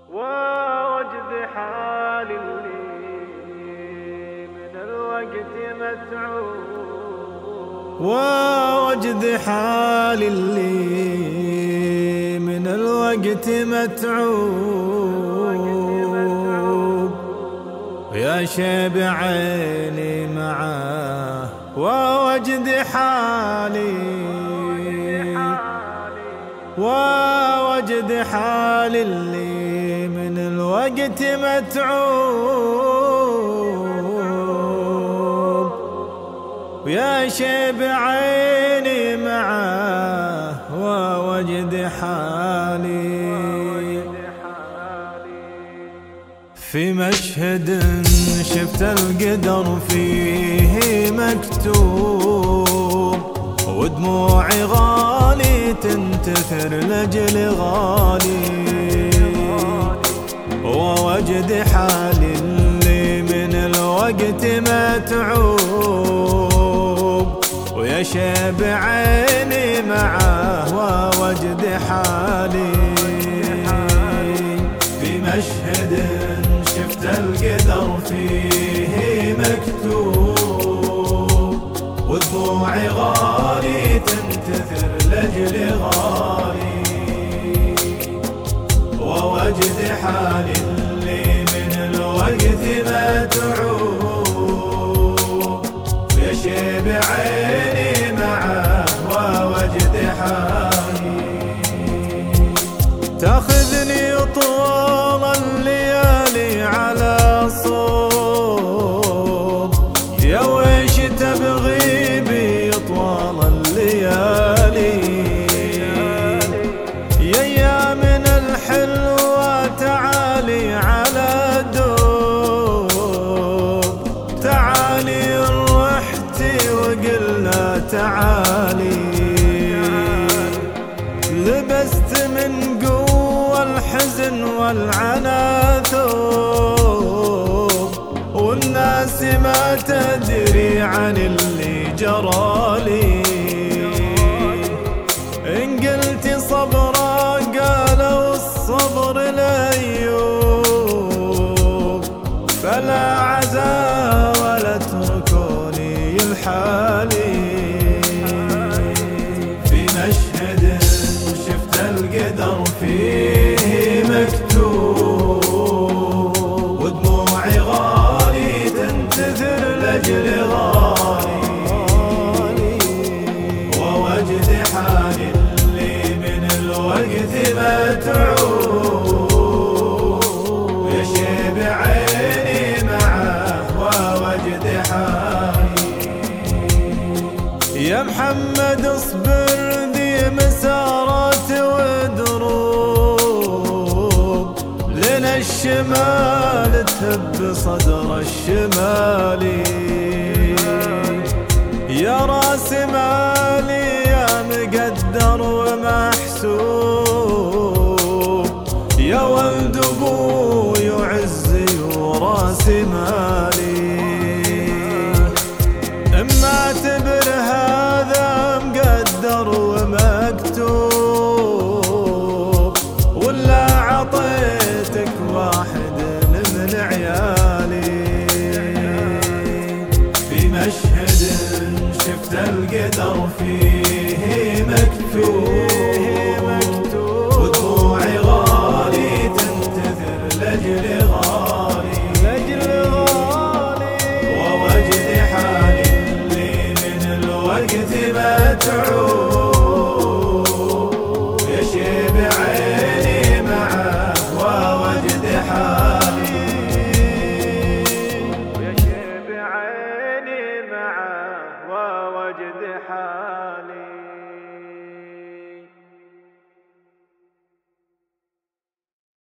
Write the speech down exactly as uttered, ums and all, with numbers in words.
ووجد حال اللي من الوقت متعوب، ووجد حال اللي من الوقت متعوب، يا شيب عيني معاه ووجد حالي، ووجد حال اللي من الوقت متعوب، ويا شيب عيني معاه ووجد حالي. في مشهد شفت القدر فيه مكتوب، ودموعي غالي تنتثر لأجل غالي، ووجد حالي اللي من الوقت متعوب، ويا شيب عيني معاه ووجد حالي. في مشهد شفت القدر فيه مكتوب، ودموعي غالي تنتثر لأجل غالي، ووجد حالي اللي من الوقت متعوب، يا شيب عيني معاه ووجد حالي. تاخذني طول الليالي على صوب، يا ويش تبغي بي طوال الليالي، يا ايام الحلوة تعالي على دوب، تعالي رحتي وقلنا تعالي، لبست من قوة الحزن والعنا ثوب، والناس ما تدري عن اللي جرالي، إن قلت صبرا قالوا الصبر لأيوب، فلا عزا ولا تركوني لحالي. في مشهد شفت القدر فيه مكتوب، ودموعي غالي تنتثر لأجل غالي، ووجد حالي اللي من الوقت متعوب، يا شيب عيني معاه ووجد حالي. يا محمد اصبر ذي مسارات ودروب، لنا الشمال تهب صدر الشمالي، يا راس مالي يا مقدر ومحسوب، يا ولد ابوي وعزي وراس مالي، اما اعتبر هذا مقدر ومكتوب، ولا عطيتك واحد من عيالي. في مشهد شفت القدر فيه مكتوب، ودموعي غالي تنتثر لأجل غالي، ووجد حالي اللي من الوقت متعوب، يا شيب عيني معاه ووجد حالي، يا شيب عيني معاه ووجد حالي.